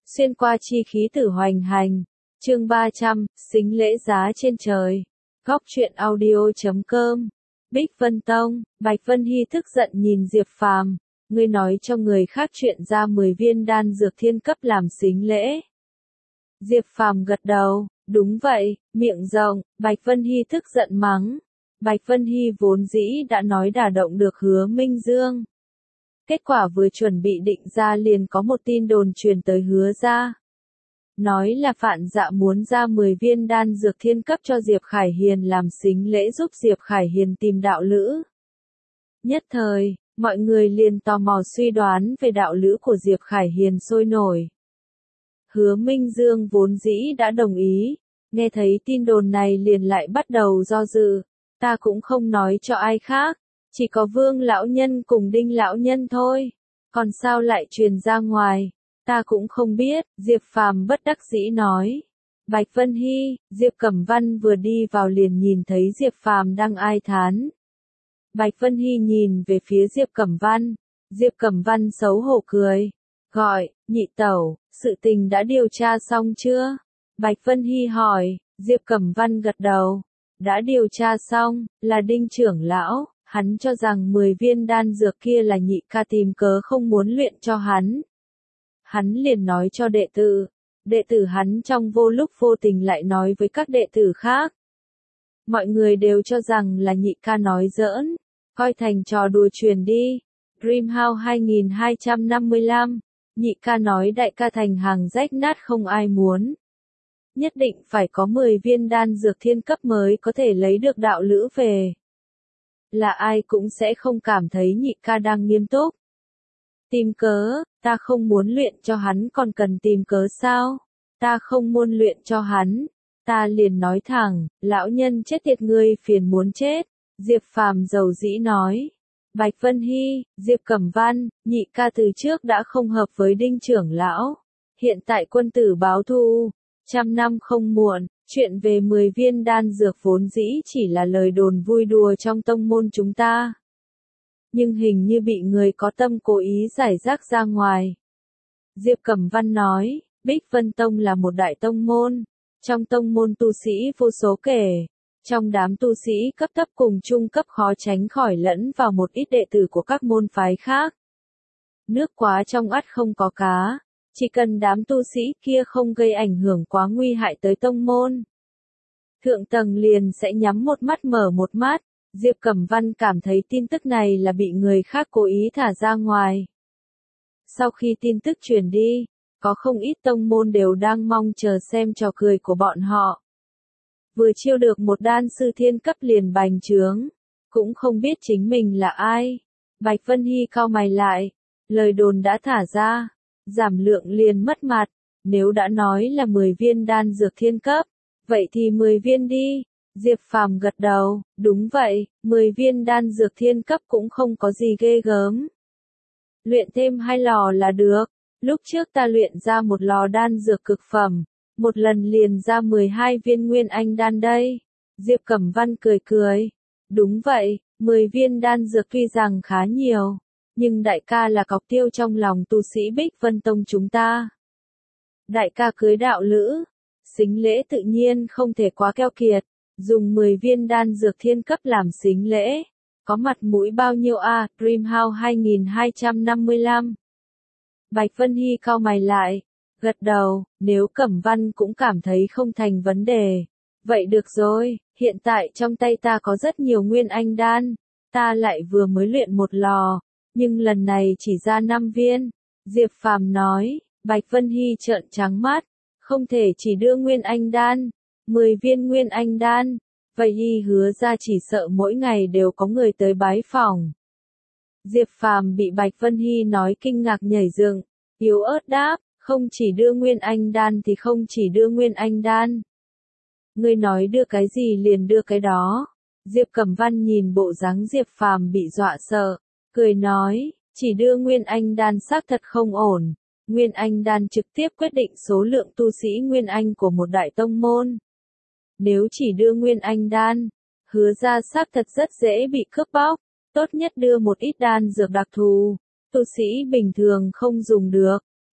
xuyên qua chi khí tử hoành hành. Chương 300, xính lễ giá trên trời. Góc truyện audio.com. Bích Vân Tông. Bạch Vân Hy tức giận nhìn Diệp Phàm, ngươi nói cho người khác chuyện ra 10 viên đan dược thiên cấp làm xính lễ. Diệp Phàm gật đầu, đúng vậy, miệng rộng. Bạch Vân Hy tức giận mắng. Bạch Vân Hy vốn dĩ đã nói đả động được Hứa Minh Dương. Kết quả vừa chuẩn bị định ra liền có một tin đồn truyền tới Hứa gia. Nói là Phạn Dạ muốn ra 10 viên đan dược thiên cấp cho Diệp Khải Hiền làm xính lễ giúp Diệp Khải Hiền tìm đạo lữ. Nhất thời, mọi người liền tò mò suy đoán về đạo lữ của Diệp Khải Hiền sôi nổi. Hứa Minh Dương vốn dĩ đã đồng ý, nghe thấy tin đồn này liền lại bắt đầu do dự, ta cũng không nói cho ai khác, chỉ có Vương lão nhân cùng Đinh lão nhân thôi, còn sao lại truyền ra ngoài, ta cũng không biết. Diệp Phàm bất đắc dĩ nói. Bạch Vân Hy, Diệp Cẩm Văn vừa đi vào liền nhìn thấy Diệp Phàm đang ai thán. Bạch Vân Hy nhìn về phía Diệp Cẩm Văn, Diệp Cẩm Văn xấu hổ cười, gọi, nhị tẩu, sự tình đã điều tra xong chưa? Bạch Vân Hy hỏi. Diệp Cẩm Văn gật đầu, đã điều tra xong, là Đinh trưởng lão, hắn cho rằng 10 viên đan dược kia là nhị ca tìm cớ không muốn luyện cho hắn. Hắn liền nói cho đệ tử hắn trong vô lúc vô tình lại nói với các đệ tử khác. Mọi người đều cho rằng là nhị ca nói giỡn, coi thành trò đùa truyền đi. Dreamhouse 2255, nhị ca nói đại ca thành hàng rách nát không ai muốn. Nhất định phải có 10 viên đan dược thiên cấp mới có thể lấy được đạo lữ về. Là ai cũng sẽ không cảm thấy nhị ca đang nghiêm túc. Tìm cớ, ta không muốn luyện cho hắn còn cần tìm cớ sao? Ta không muốn luyện cho hắn. Ta liền nói thẳng, lão nhân chết tiệt ngươi phiền muốn chết. Diệp Phàm dầu dĩ nói. Bạch Vân Hy, Diệp Cẩm Văn, nhị ca từ trước đã không hợp với Đinh trưởng lão. Hiện tại quân tử báo thù, 100 năm không muộn. Chuyện về 10 viên đan dược vốn dĩ chỉ là lời đồn vui đùa trong tông môn chúng ta. Nhưng hình như bị người có tâm cố ý giải rác ra ngoài. Diệp Cẩm Văn nói, Bích Vân Tông là một đại tông môn. Trong tông môn tu sĩ vô số kể. Trong đám tu sĩ cấp thấp cùng trung cấp khó tránh khỏi lẫn vào một ít đệ tử của các môn phái khác. Nước quá trong ắt không có cá. Chỉ cần đám tu sĩ kia không gây ảnh hưởng quá nguy hại tới tông môn, thượng tầng liền sẽ nhắm một mắt mở một mắt. Diệp Cẩm Văn cảm thấy tin tức này là bị người khác cố ý thả ra ngoài. Sau khi tin tức truyền đi, có không ít tông môn đều đang mong chờ xem trò cười của bọn họ. Vừa chiêu được một đan sư thiên cấp liền bành trướng, cũng không biết chính mình là ai. Bạch Vân Hy cau mày lại, lời đồn đã thả ra, giảm lượng liền mất mặt, nếu đã nói là 10 viên đan dược thiên cấp, vậy thì 10 viên đi. Diệp Phàm gật đầu, đúng vậy, 10 viên đan dược thiên cấp cũng không có gì ghê gớm. Luyện thêm 2 lò là được, lúc trước ta luyện ra một lò đan dược cực phẩm, một lần liền ra 12 viên nguyên anh đan đây. Diệp Cẩm Văn cười cười, đúng vậy, 10 viên đan dược tuy rằng khá nhiều, nhưng đại ca là cọc tiêu trong lòng tu sĩ Bích Vân Tông chúng ta. Đại ca cưới đạo lữ, xính lễ tự nhiên không thể quá keo kiệt, dùng 10 viên đan dược thiên cấp làm xính lễ, có mặt mũi bao nhiêu a? Dreamhouse 2255. Bạch Vân Hy cau mày lại, gật đầu, nếu Cẩm Văn cũng cảm thấy không thành vấn đề, vậy được rồi, hiện tại trong tay ta có rất nhiều nguyên anh đan, ta lại vừa mới luyện một lò, nhưng lần này chỉ ra 5 viên. Diệp Phàm nói. Bạch Vân Hy trợn trắng mắt, không thể chỉ đưa nguyên anh đan, 10 viên nguyên anh đan, vậy y Hứa ra chỉ sợ mỗi ngày đều có người tới bái phỏng. Diệp Phàm bị Bạch Vân Hy nói kinh ngạc nhảy dựng, yếu ớt đáp, không chỉ đưa nguyên anh đan thì không chỉ đưa nguyên anh đan. Ngươi nói đưa cái gì liền đưa cái đó. Diệp Cẩm Văn nhìn bộ dáng Diệp Phàm bị dọa sợ, cười nói, chỉ đưa nguyên anh đan xác thật không ổn. Nguyên anh đan trực tiếp quyết định số lượng tu sĩ nguyên anh của một đại tông môn. Nếu chỉ đưa nguyên anh đan, Hứa ra xác thật rất dễ bị cướp bóc, tốt nhất đưa một ít đan dược đặc thù, tu sĩ bình thường không dùng được.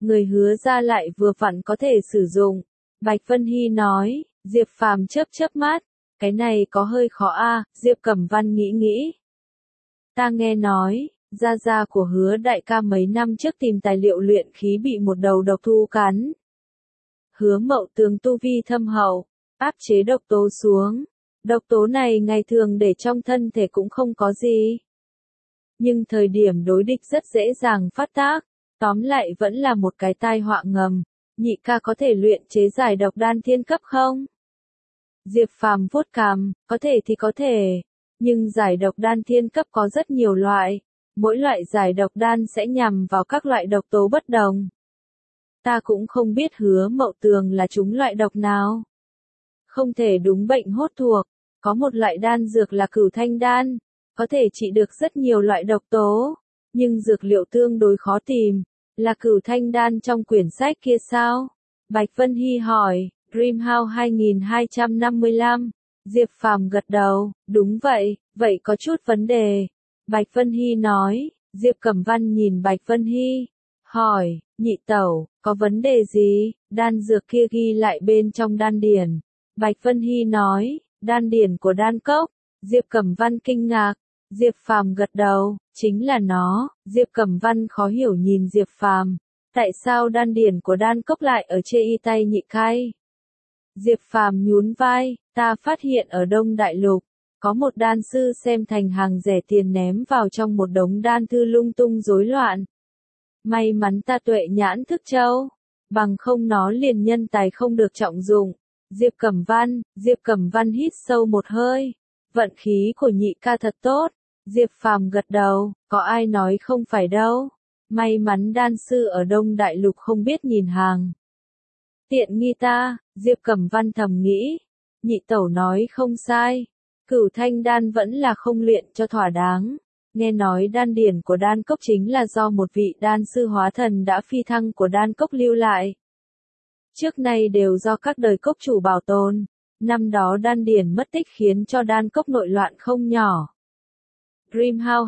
người hứa ra lại vừa vặn có thể sử dụng. Bạch Vân Hy nói, Diệp Phàm chớp chớp mắt, cái này có hơi khó a. Diệp Cẩm Văn nghĩ nghĩ. Ta nghe nói, gia gia của hứa đại ca mấy năm trước tìm tài liệu luyện khí bị một đầu độc thu cắn. Hứa Mậu Tường tu vi thâm hậu, áp chế độc tố xuống. Độc tố này ngày thường để trong thân thể cũng không có gì. Nhưng thời điểm đối địch rất dễ dàng phát tác, tóm lại vẫn là một cái tai họa ngầm. Nhị ca có thể luyện chế giải độc đan thiên cấp không? Diệp Phàm vuốt cằm, có thể thì có thể, nhưng giải độc đan thiên cấp có rất nhiều loại, mỗi loại giải độc đan sẽ nhằm vào các loại độc tố bất đồng. Ta cũng không biết Hứa Mậu Tường là chúng loại độc nào. Không thể đúng bệnh hốt thuộc, có một loại đan dược là Cửu Thanh đan, có thể trị được rất nhiều loại độc tố, nhưng dược liệu tương đối khó tìm, là Cửu Thanh đan trong quyển sách kia sao? Bạch Vân Hy hỏi. Dreamhouse 2255. Diệp Phàm gật đầu, đúng vậy, vậy có chút vấn đề. Bạch Vân Hy nói, Diệp Cẩm Văn nhìn Bạch Vân Hy, hỏi, nhị tẩu, có vấn đề gì? Đan dược kia ghi lại bên trong đan điển. Bạch Vân Hy nói, đan điển của đan cốc. Diệp Cẩm Văn kinh ngạc, Diệp Phàm gật đầu, chính là nó. Diệp Cẩm Văn khó hiểu nhìn Diệp Phàm, tại sao đan điển của đan cốc lại ở trên y tay nhị cai? Diệp Phàm nhún vai, ta phát hiện ở Đông Đại Lục, có một đan sư xem thành hàng rẻ tiền ném vào trong một đống đan thư lung tung rối loạn. May mắn ta tuệ nhãn thức châu, bằng không nó liền nhân tài không được trọng dụng. Diệp Cẩm Văn hít sâu một hơi, vận khí của nhị ca thật tốt. Diệp Phàm gật đầu, có ai nói không phải đâu. May mắn đan sư ở Đông Đại Lục không biết nhìn hàng. Tiện nghi ta, Diệp Cẩm Văn thầm nghĩ. Nhị tẩu nói không sai. Cửu Thanh đan vẫn là không luyện cho thỏa đáng. Nghe nói đan điển của đan cốc chính là do một vị đan sư hóa thần đã phi thăng của đan cốc lưu lại. Trước nay đều do các đời cốc chủ bảo tồn. Năm đó đan điển mất tích khiến cho đan cốc nội loạn không nhỏ. Dreamhouse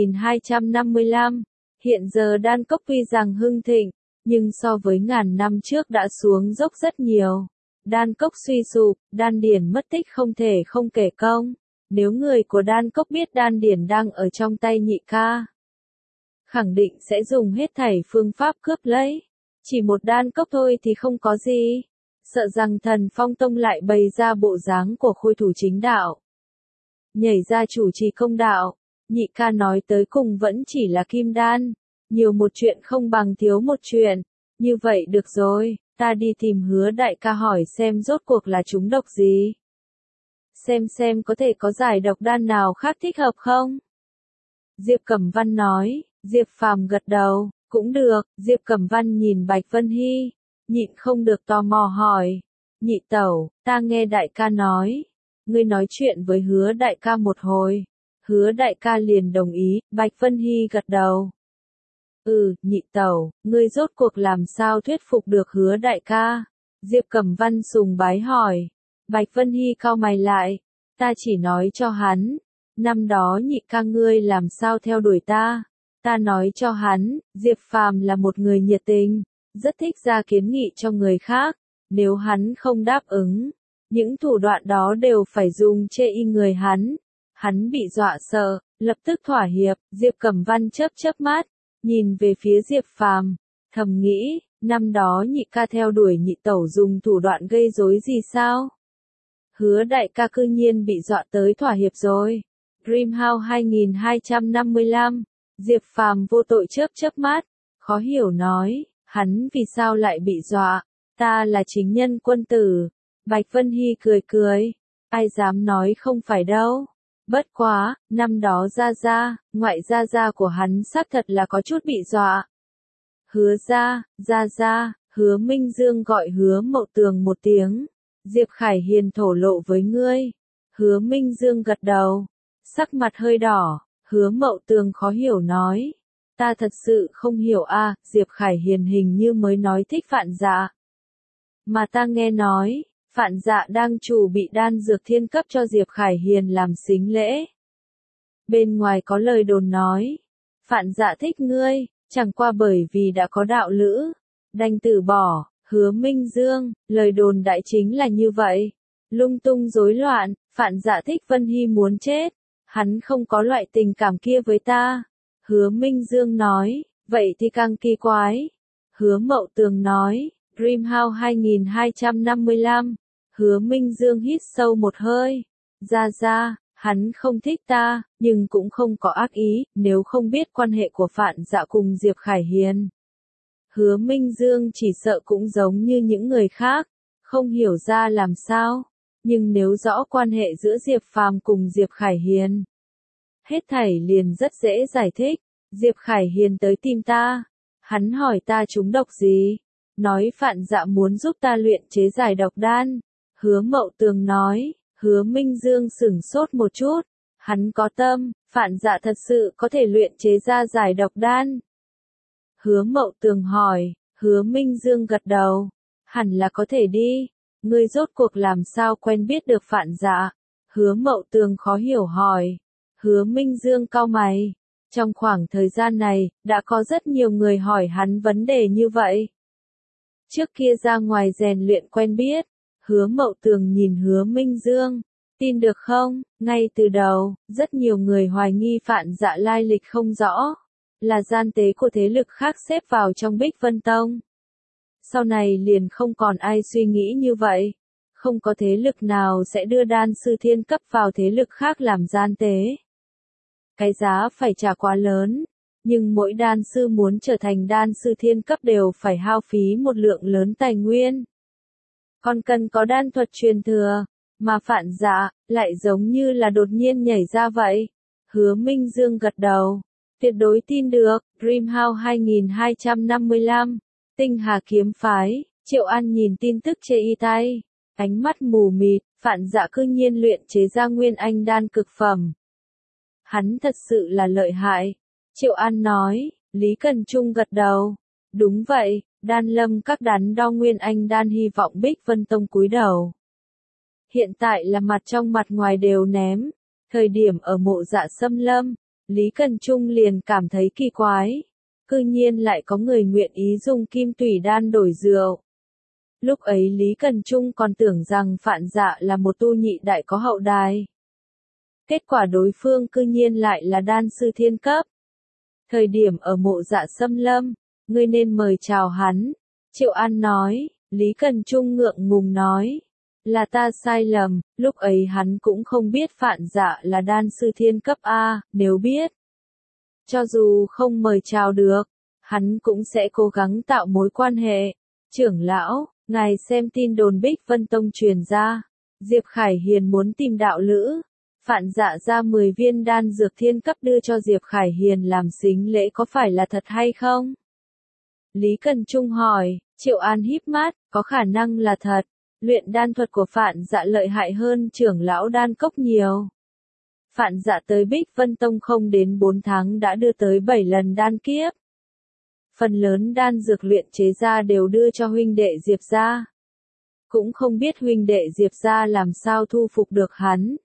2255. Hiện giờ đan cốc tuy rằng hưng thịnh, nhưng so với ngàn năm trước đã xuống dốc rất nhiều. Đan cốc suy sụp, đan điển mất tích không thể không kể công. Nếu người của đan cốc biết đan điển đang ở trong tay nhị ca, khẳng định sẽ dùng hết thảy phương pháp cướp lấy. Chỉ một đan cốc thôi thì không có gì. Sợ rằng Thần Phong Tông lại bày ra bộ dáng của khôi thủ chính đạo, nhảy ra chủ trì công đạo. Nhị ca nói tới cùng vẫn chỉ là kim đan. Nhiều một chuyện không bằng thiếu một chuyện. Như vậy được rồi, ta đi tìm Hứa đại ca hỏi xem rốt cuộc là chúng độc gì. Xem có thể có giải độc đan nào khác thích hợp không? Diệp Cẩm Văn nói. Diệp Phàm gật đầu, cũng được. Diệp Cẩm Văn nhìn Bạch Vân Hy, nhịn không được tò mò hỏi. Nhị tẩu, ta nghe đại ca nói, ngươi nói chuyện với Hứa đại ca một hồi. Hứa đại ca liền đồng ý. Bạch Vân Hy gật đầu. Nhị tẩu, ngươi rốt cuộc làm sao thuyết phục được Hứa đại ca? Diệp Cẩm Văn sùng bái hỏi. Bạch Vân Hy cau mày lại. Ta chỉ nói cho hắn, năm đó nhị ca ngươi làm sao theo đuổi ta. Ta nói cho hắn, Diệp Phàm là một người nhiệt tình, rất thích ra kiến nghị cho người khác. Nếu hắn không đáp ứng, những thủ đoạn đó đều phải dùng chê y người hắn. Hắn bị dọa sợ, lập tức thỏa hiệp. Diệp Cẩm Văn chớp chớp mắt, nhìn về phía Diệp Phàm, thầm nghĩ, năm đó nhị ca theo đuổi nhị tẩu dùng thủ đoạn gây rối gì sao? Hứa đại ca cư nhiên bị dọa tới thỏa hiệp rồi. Dreamhouse 2255. Diệp Phàm vô tội chớp chớp mắt, khó hiểu nói, hắn vì sao lại bị dọa? Ta là chính nhân quân tử. Bạch Vân Hy cười cười, ai dám nói không phải đâu. Bất quá, năm đó ngoại gia của hắn xác thật là có chút bị dọa. Hứa gia, Hứa Minh Dương gọi Hứa Mậu Tường một tiếng. Diệp Khải Hiền thổ lộ với ngươi. Hứa Minh Dương gật đầu, sắc mặt hơi đỏ. Hứa Mậu Tường khó hiểu nói. Ta thật sự không hiểu a. Diệp Khải Hiền hình như mới nói thích Phạn Dạ. Mà ta nghe nói, Phạn Dạ đang chuẩn bị đan dược thiên cấp cho Diệp Khải Hiền làm sính lễ. Bên ngoài có lời đồn nói, Phạn Dạ thích ngươi, chẳng qua bởi vì đã có đạo lữ. đành từ bỏ. Hứa Minh Dương, lời đồn đại chính là như vậy. Lung tung rối loạn, Phạn Dạ thích Vân Hy muốn chết. Hắn không có loại tình cảm kia với ta. Hứa Minh Dương nói, vậy thì càng kỳ quái. Hứa Mậu Tường nói, Dreamhouse 2255. Hứa Minh Dương hít sâu một hơi. Ra, hắn không thích ta, nhưng cũng không có ác ý, nếu không biết quan hệ của Phạn Dạ cùng Diệp Khải Hiền. Hứa Minh Dương chỉ sợ cũng giống như những người khác, không hiểu ra làm sao, nhưng nếu rõ quan hệ giữa Diệp Phàm cùng Diệp Khải Hiền, hết thảy liền rất dễ giải thích. Diệp Khải Hiền tới tìm ta, hắn hỏi ta trúng độc gì, nói Phạn Dạ muốn giúp ta luyện chế giải độc đan. Hứa Mậu Tường nói, Hứa Minh Dương sửng sốt một chút, hắn có tâm, Phạn Dạ thật sự có thể luyện chế ra giải độc đan. Hứa Mậu Tường hỏi, Hứa Minh Dương gật đầu, hẳn là có thể đi, ngươi rốt cuộc làm sao quen biết được Phạn Dạ? Hứa Mậu Tường khó hiểu hỏi. Hứa Minh Dương cau mày, trong khoảng thời gian này, đã có rất nhiều người hỏi hắn vấn đề như vậy. Trước kia ra ngoài rèn luyện quen biết, Hứa Mậu Tường nhìn Hứa Minh Dương, tin được không, ngay từ đầu, rất nhiều người hoài nghi Phạn Dạ lai lịch không rõ, là gian tế của thế lực khác xếp vào trong Bích Vân Tông. Sau này liền không còn ai suy nghĩ như vậy, không có thế lực nào sẽ đưa đan sư thiên cấp vào thế lực khác làm gian tế. Cái giá phải trả quá lớn, nhưng mỗi đan sư muốn trở thành đan sư thiên cấp đều phải hao phí một lượng lớn tài nguyên. Còn cần có đan thuật truyền thừa, mà Phạn Dạ lại giống như là đột nhiên nhảy ra vậy. Hứa Minh Dương gật đầu, tuyệt đối tin được. Dreamhouse 2255, Tinh Hà kiếm phái. Triệu An nhìn tin tức trên y tay, ánh mắt mù mịt. Phạn Dạ cư nhiên luyện chế ra nguyên anh đan cực phẩm. Hắn thật sự là lợi hại. Triệu An nói. Lý Cần Trung gật đầu. Đúng vậy, Đan Lâm các đắn đo nguyên anh đan, hy vọng Bích Vân Tông cúi đầu. Hiện tại là mặt trong mặt ngoài đều ném. Thời điểm ở Mộ Dạ Xâm Lâm, Lý Cần Trung liền cảm thấy kỳ quái. Cư nhiên lại có người nguyện ý dùng kim tủy đan đổi rượu. Lúc ấy Lý Cần Trung còn tưởng rằng Phạn Dạ là một tu nhị đại có hậu đài. Kết quả đối phương cư nhiên lại là đan sư thiên cấp. Thời điểm ở Mộ Dạ Xâm Lâm, ngươi nên mời chào hắn. Triệu An nói. Lý Cần Trung ngượng ngùng nói. Là ta sai lầm, lúc ấy hắn cũng không biết Phạn Dạ là đan sư thiên cấp A, nếu biết. Cho dù không mời chào được, hắn cũng sẽ cố gắng tạo mối quan hệ. Trưởng lão, ngài xem tin đồn Bích Vân Tông truyền ra. Diệp Khải Hiền muốn tìm đạo lữ. Phạn Dạ ra 10 viên đan dược thiên cấp đưa cho Diệp Khải Hiền làm sính lễ, có phải là thật hay không? Lý Cần Trung hỏi. Triệu An híp mắt, có khả năng là thật. Luyện đan thuật của Phạn Dạ lợi hại hơn trưởng lão đan cốc nhiều. Phạn Dạ tới Bích Vân Tông không đến 4 tháng đã đưa tới 7 lần đan kiếp. Phần lớn đan dược luyện chế ra đều đưa cho huynh đệ Diệp gia. Cũng không biết huynh đệ Diệp gia làm sao thu phục được hắn.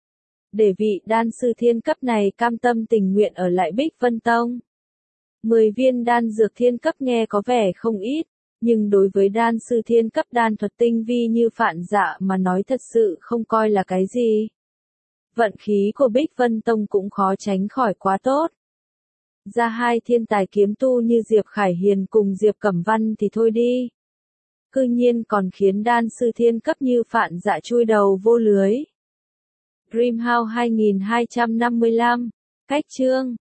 Để vị đan sư thiên cấp này cam tâm tình nguyện ở lại Bích Vân Tông. 10 viên đan dược thiên cấp nghe có vẻ không ít, nhưng đối với đan sư thiên cấp đan thuật tinh vi như Phạn Dạ mà nói thật sự không coi là cái gì. Vận khí của Bích Vân Tông cũng khó tránh khỏi quá tốt. Ra hai thiên tài kiếm tu như Diệp Khải Hiền cùng Diệp Cẩm Văn thì thôi đi. Cư nhiên còn khiến đan sư thiên cấp như Phạn Dạ chui đầu vô lưới. Dreamhouse 2255, cách chương.